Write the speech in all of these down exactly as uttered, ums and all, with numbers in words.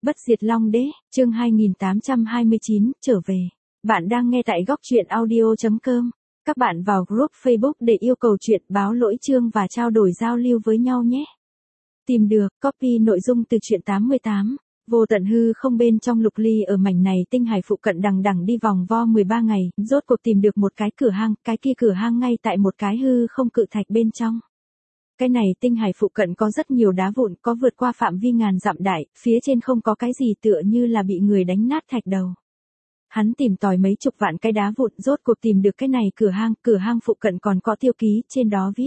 Bất diệt Long Đế, chương hai nghìn tám trăm hai mươi chín, trở về. Bạn đang nghe tại góc truyện audio chấm com. Các bạn vào group Facebook để yêu cầu chuyện báo lỗi chương và trao đổi giao lưu với nhau nhé. Tìm được, copy nội dung từ truyện tám mươi tám. Vô tận hư không bên trong Lục Ly ở mảnh này tinh hải phụ cận đằng đằng đi vòng vo mười ba ngày, rốt cuộc tìm được một cái cửa hang, cái kia cửa hang ngay tại một cái hư không cự thạch bên trong. Cái này tinh hải phụ cận có rất nhiều đá vụn, có vượt qua phạm vi ngàn dặm đại, phía trên không có cái gì tựa như là bị người đánh nát thạch đầu. Hắn tìm tòi mấy chục vạn cái đá vụn, rốt cuộc tìm được cái này cửa hang, cửa hang phụ cận còn có tiêu ký, trên đó viết.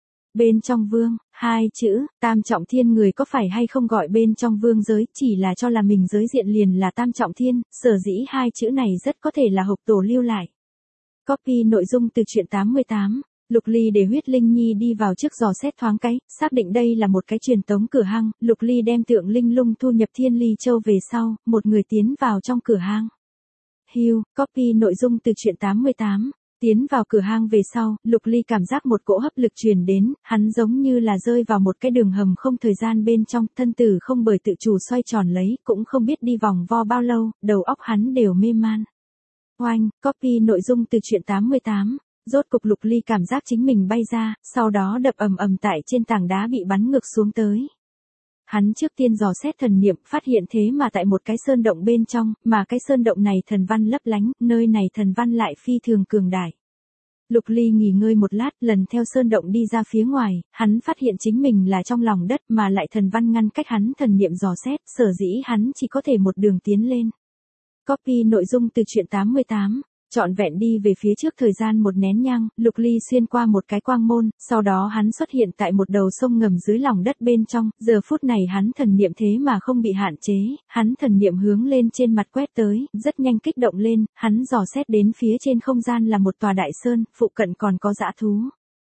Bên trong vương, hai chữ, tam trọng thiên người có phải hay không gọi bên trong vương giới, chỉ là cho là mình giới diện liền là tam trọng thiên, sở dĩ hai chữ này rất có thể là hộc tổ lưu lại. Copy nội dung từ truyện tám mươi tám. Lục Ly để huyết linh nhi đi vào trước dò xét thoáng cái, xác định đây là một cái truyền tống cửa hang, Lục Ly đem tượng linh lung thu nhập thiên ly châu về sau, một người tiến vào trong cửa hang. Hưu, copy nội dung từ truyện tám mươi tám. Tiến vào cửa hang về sau, Lục Ly cảm giác một cỗ hấp lực truyền đến, hắn giống như là rơi vào một cái đường hầm không thời gian bên trong, thân tử không bởi tự chủ xoay tròn lấy, cũng không biết đi vòng vo bao lâu, đầu óc hắn đều mê man. Oanh, copy nội dung từ truyện tám mươi tám. Rốt cục Lục Ly cảm giác chính mình bay ra, sau đó đập ầm ầm tại trên tảng đá bị bắn ngược xuống tới. Hắn trước tiên dò xét thần niệm, phát hiện thế mà tại một cái sơn động bên trong, mà cái sơn động này thần văn lấp lánh, nơi này thần văn lại phi thường cường đại. Lục Ly nghỉ ngơi một lát, lần theo sơn động đi ra phía ngoài, hắn phát hiện chính mình là trong lòng đất mà lại thần văn ngăn cách hắn thần niệm dò xét, sở dĩ hắn chỉ có thể một đường tiến lên. Copy nội dung từ truyện tám mươi tám. Trọn vẹn đi về phía trước thời gian một nén nhang, Lục Ly xuyên qua một cái quang môn, sau đó hắn xuất hiện tại một đầu sông ngầm dưới lòng đất bên trong, giờ phút này hắn thần niệm thế mà không bị hạn chế, hắn thần niệm hướng lên trên mặt quét tới, rất nhanh kích động lên, hắn dò xét đến phía trên không gian là một tòa đại sơn, phụ cận còn có dã thú.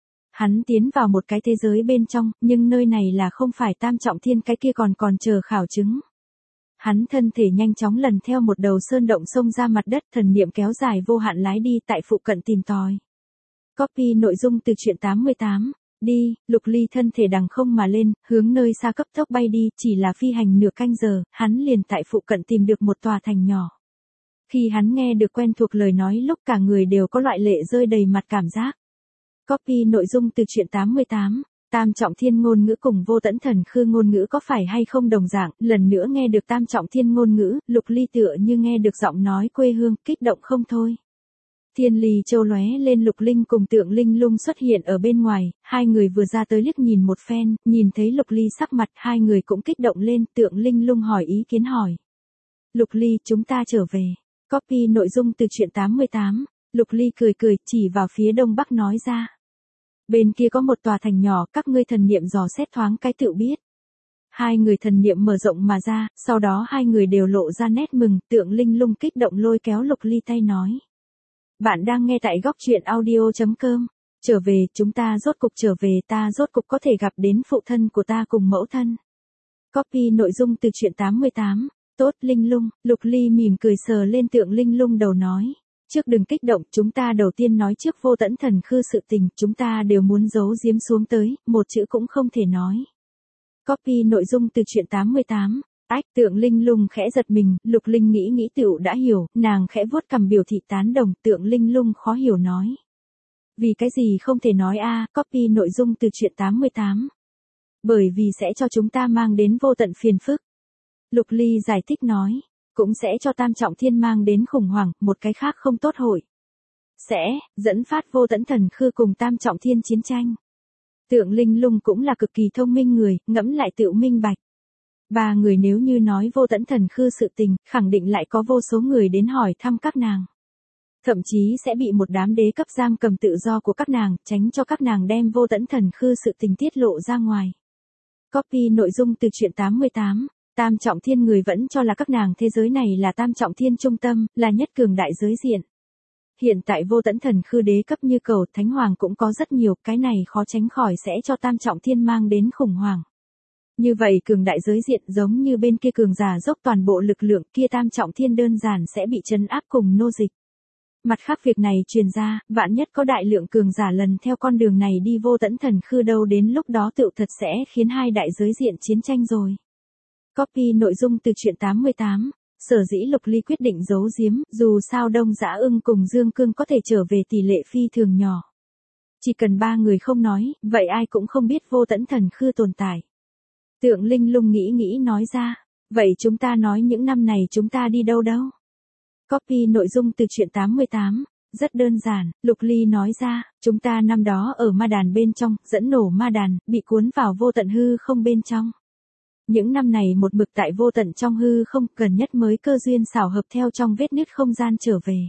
Hắn tiến vào một cái thế giới bên trong, nhưng nơi này là không phải tam trọng thiên, cái kia còn còn chờ khảo chứng. Hắn thân thể nhanh chóng lần theo một đầu sơn động sông ra mặt đất, thần niệm kéo dài vô hạn lái đi tại phụ cận tìm tòi. Copy nội dung từ truyện tám mươi tám. Đi, Lục Ly thân thể đằng không mà lên, hướng nơi xa cấp tốc bay đi, chỉ là phi hành nửa canh giờ, hắn liền tại phụ cận tìm được một tòa thành nhỏ. Khi hắn nghe được quen thuộc lời nói lúc cả người đều có loại lệ rơi đầy mặt cảm giác. Copy nội dung từ truyện tám mươi tám. Tam trọng thiên ngôn ngữ cùng vô tẫn thần khư ngôn ngữ có phải hay không đồng dạng, lần nữa nghe được tam trọng thiên ngôn ngữ, Lục Ly tựa như nghe được giọng nói quê hương, kích động không thôi. Thiên ly châu lóe lên, Lục Linh cùng tượng linh lung xuất hiện ở bên ngoài, hai người vừa ra tới liếc nhìn một phen, nhìn thấy Lục Ly sắc mặt, hai người cũng kích động lên, tượng linh lung hỏi ý kiến hỏi. Lục Ly, chúng ta trở về. Copy nội dung từ truyện tám mươi tám, Lục Ly cười cười, chỉ vào phía đông bắc nói ra. Bên kia có một tòa thành nhỏ, các ngươi thần niệm dò xét thoáng cái tự biết. Hai người thần niệm mở rộng mà ra, sau đó hai người đều lộ ra nét mừng, tượng linh lung kích động lôi kéo Lục Ly tay nói. Bạn đang nghe tại góc truyện audio chấm com. Trở về, chúng ta rốt cục trở về, ta rốt cục có thể gặp đến phụ thân của ta cùng mẫu thân. Copy nội dung từ truyện tám mươi tám. Tốt linh lung, Lục Ly mỉm cười sờ lên tượng linh lung đầu nói. Trước đừng kích động, chúng ta đầu tiên nói trước vô tẫn thần khư sự tình, chúng ta đều muốn giấu giếm xuống tới, một chữ cũng không thể nói. Copy nội dung từ truyện tám mươi tám. Ách, tượng linh lung khẽ giật mình, Lục Linh nghĩ nghĩ tựu đã hiểu, nàng khẽ vuốt cằm biểu thị tán đồng, tượng linh lung khó hiểu nói. Vì cái gì không thể nói a? Copy nội dung từ truyện tám mươi tám. Bởi vì sẽ cho chúng ta mang đến vô tận phiền phức. Lục Ly giải thích nói. Cũng sẽ cho tam trọng thiên mang đến khủng hoảng, một cái khác không tốt hội. Sẽ, dẫn phát vô tẫn thần khư cùng tam trọng thiên chiến tranh. Tượng linh lung cũng là cực kỳ thông minh người, ngẫm lại tự minh bạch. Ba người nếu như nói vô tẫn thần khư sự tình, khẳng định lại có vô số người đến hỏi thăm các nàng. Thậm chí sẽ bị một đám đế cấp giam cầm tự do của các nàng, tránh cho các nàng đem vô tẫn thần khư sự tình tiết lộ ra ngoài. Copy nội dung từ truyện tám mươi tám. Tam trọng thiên người vẫn cho là các nàng thế giới này là tam trọng thiên trung tâm, là nhất cường đại giới diện. Hiện tại vô tẫn thần khư đế cấp như cầu thánh hoàng cũng có rất nhiều, cái này khó tránh khỏi sẽ cho tam trọng thiên mang đến khủng hoảng. Như vậy cường đại giới diện giống như bên kia cường giả dốc toàn bộ lực lượng, kia tam trọng thiên đơn giản sẽ bị trấn áp cùng nô dịch. Mặt khác việc này truyền ra, vạn nhất có đại lượng cường giả lần theo con đường này đi vô tẫn thần khư đâu, đến lúc đó tựu thật sẽ khiến hai đại giới diện chiến tranh rồi. Copy nội dung từ truyện tám mươi tám. Sở dĩ Lục Ly quyết định giấu giếm, dù sao Đông Dã Ưng cùng Dương Cương có thể trở về tỷ lệ phi thường nhỏ. Chỉ cần ba người không nói, vậy ai cũng không biết Vô Tẫn Thần Khư tồn tại. Tượng Linh Lung nghĩ nghĩ nói ra, vậy chúng ta nói những năm này chúng ta đi đâu đâu? Copy nội dung từ truyện tám mươi tám. Rất đơn giản, Lục Ly nói ra, chúng ta năm đó ở ma đàn bên trong, dẫn nổ ma đàn, bị cuốn vào vô tận hư không bên trong. Những năm này một mực tại vô tận trong hư không, gần nhất mới cơ duyên xảo hợp theo trong vết nứt không gian trở về.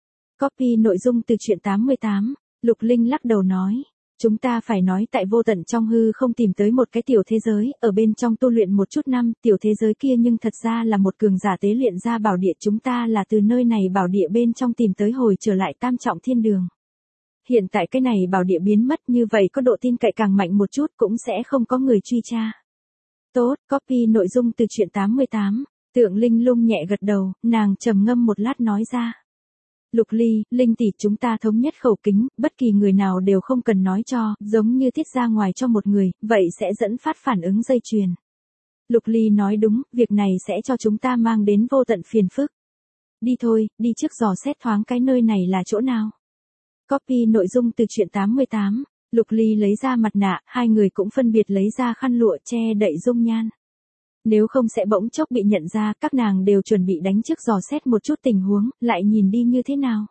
Copy nội dung từ truyện tám mươi tám. Lục Linh lắc đầu nói, chúng ta phải nói tại vô tận trong hư không tìm tới một cái tiểu thế giới, ở bên trong tu luyện một chút năm, tiểu thế giới kia nhưng thật ra là một cường giả tế luyện ra bảo địa, chúng ta là từ nơi này bảo địa bên trong tìm tới hồi trở lại tam trọng thiên đường. Hiện tại cái này bảo địa biến mất, như vậy có độ tin cậy càng mạnh một chút, cũng sẽ không có người truy tra. Tốt, copy nội dung từ truyện tám mươi tám. Tượng Linh Lung nhẹ gật đầu, nàng trầm ngâm một lát nói ra. Lục Ly, Linh tỷ, chúng ta thống nhất khẩu kính, bất kỳ người nào đều không cần nói cho, giống như tiết ra ngoài cho một người, vậy sẽ dẫn phát phản ứng dây chuyền. Lục Ly nói đúng, việc này sẽ cho chúng ta mang đến vô tận phiền phức. Đi thôi, đi trước dò xét thoáng cái nơi này là chỗ nào. Copy nội dung từ truyện tám mươi tám. Lục Ly lấy ra mặt nạ, hai người cũng phân biệt lấy ra khăn lụa che đậy dung nhan. Nếu không sẽ bỗng chốc bị nhận ra, các nàng đều chuẩn bị đánh trước dò xét một chút tình huống, lại nhìn đi như thế nào.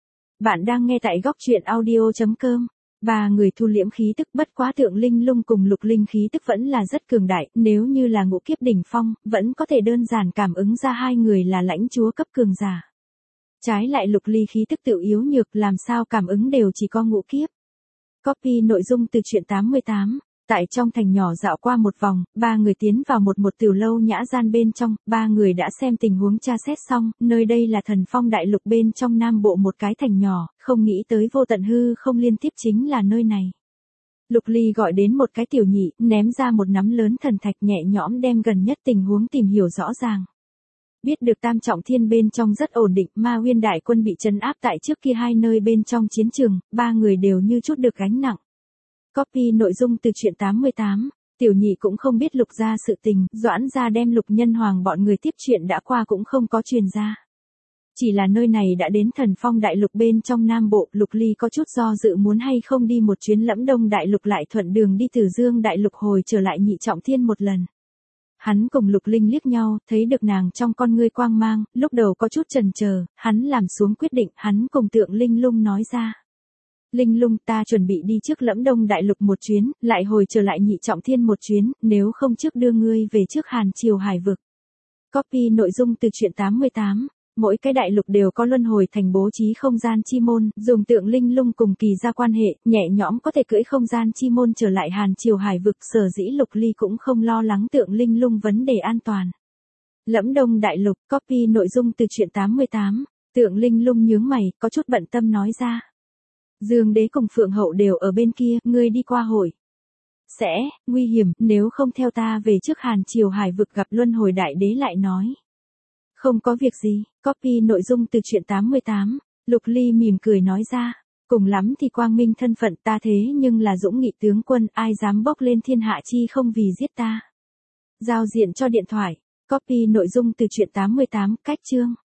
Bạn đang nghe tại góc truyện audio chấm com. Ba người thu liễm khí tức, bất quá Tượng Linh Lung cùng Lục Linh khí tức vẫn là rất cường đại, nếu như là ngũ kiếp đỉnh phong, vẫn có thể đơn giản cảm ứng ra hai người là lãnh chúa cấp cường giả. Trái lại Lục Ly khí tức tự yếu nhược, làm sao cảm ứng đều chỉ có ngũ kiếp. Copy nội dung từ truyện tám mươi tám. Tại trong thành nhỏ dạo qua một vòng, ba người tiến vào một một tiểu lâu nhã gian bên trong, ba người đã xem tình huống tra xét xong, nơi đây là Thần Phong đại lục bên trong nam bộ một cái thành nhỏ, không nghĩ tới vô tận hư không liên tiếp chính là nơi này. Lục Ly gọi đến một cái tiểu nhị, ném ra một nắm lớn thần thạch, nhẹ nhõm đem gần nhất tình huống tìm hiểu rõ ràng. Biết được tam trọng thiên bên trong rất ổn định, Ma Uyên đại quân bị trấn áp tại trước kia hai nơi bên trong chiến trường, ba người đều như chút được gánh nặng. Copy nội dung từ truyện tám mươi tám. Tiểu nhị cũng không biết Lục gia sự tình, Doãn gia đem Lục Nhân Hoàng bọn người tiếp chuyện đã qua cũng không có truyền ra. Chỉ là nơi này đã đến Thần Phong đại lục bên trong nam bộ, Lục Ly có chút do dự muốn hay không đi một chuyến Lẫm Đông đại lục, lại thuận đường đi Từ Dương đại lục hồi trở lại nhị trọng thiên một lần. Hắn cùng Lục Linh liếc nhau, thấy được nàng trong con ngươi quang mang, lúc đầu có chút chần chờ, hắn làm xuống quyết định, hắn cùng Tượng Linh Lung nói ra. Linh Lung, ta chuẩn bị đi trước Lẫm Đông đại lục một chuyến, lại hồi trở lại nhị trọng thiên một chuyến, nếu không trước đưa ngươi về trước Hàn Triều Hải vực. Copy nội dung từ truyện tám mươi tám. Mỗi cái đại lục đều có luân hồi thành bố trí không gian chi môn, dùng Tượng Linh Lung cùng Kỳ ra quan hệ, nhẹ nhõm có thể cưỡi không gian chi môn trở lại Hàn Triều Hải vực, sở dĩ Lục Ly cũng không lo lắng Tượng Linh Lung vấn đề an toàn. Lẫm Đông đại lục, copy nội dung từ truyện tám mươi tám. Tượng Linh Lung nhướng mày, có chút bận tâm nói ra. Dương Đế cùng Phượng Hậu đều ở bên kia, ngươi đi qua hội. Sẽ, nguy hiểm, nếu không theo ta về trước Hàn Triều Hải vực gặp luân hồi đại đế lại nói. Không có việc gì, copy nội dung từ truyện tám mươi tám. Lục Ly mỉm cười nói ra. Cùng lắm thì quang minh thân phận ta thế nhưng là dũng nghị tướng quân, ai dám bốc lên thiên hạ chi không vì giết ta. Giao diện cho điện thoại. Copy nội dung từ truyện tám mươi tám, cách chương.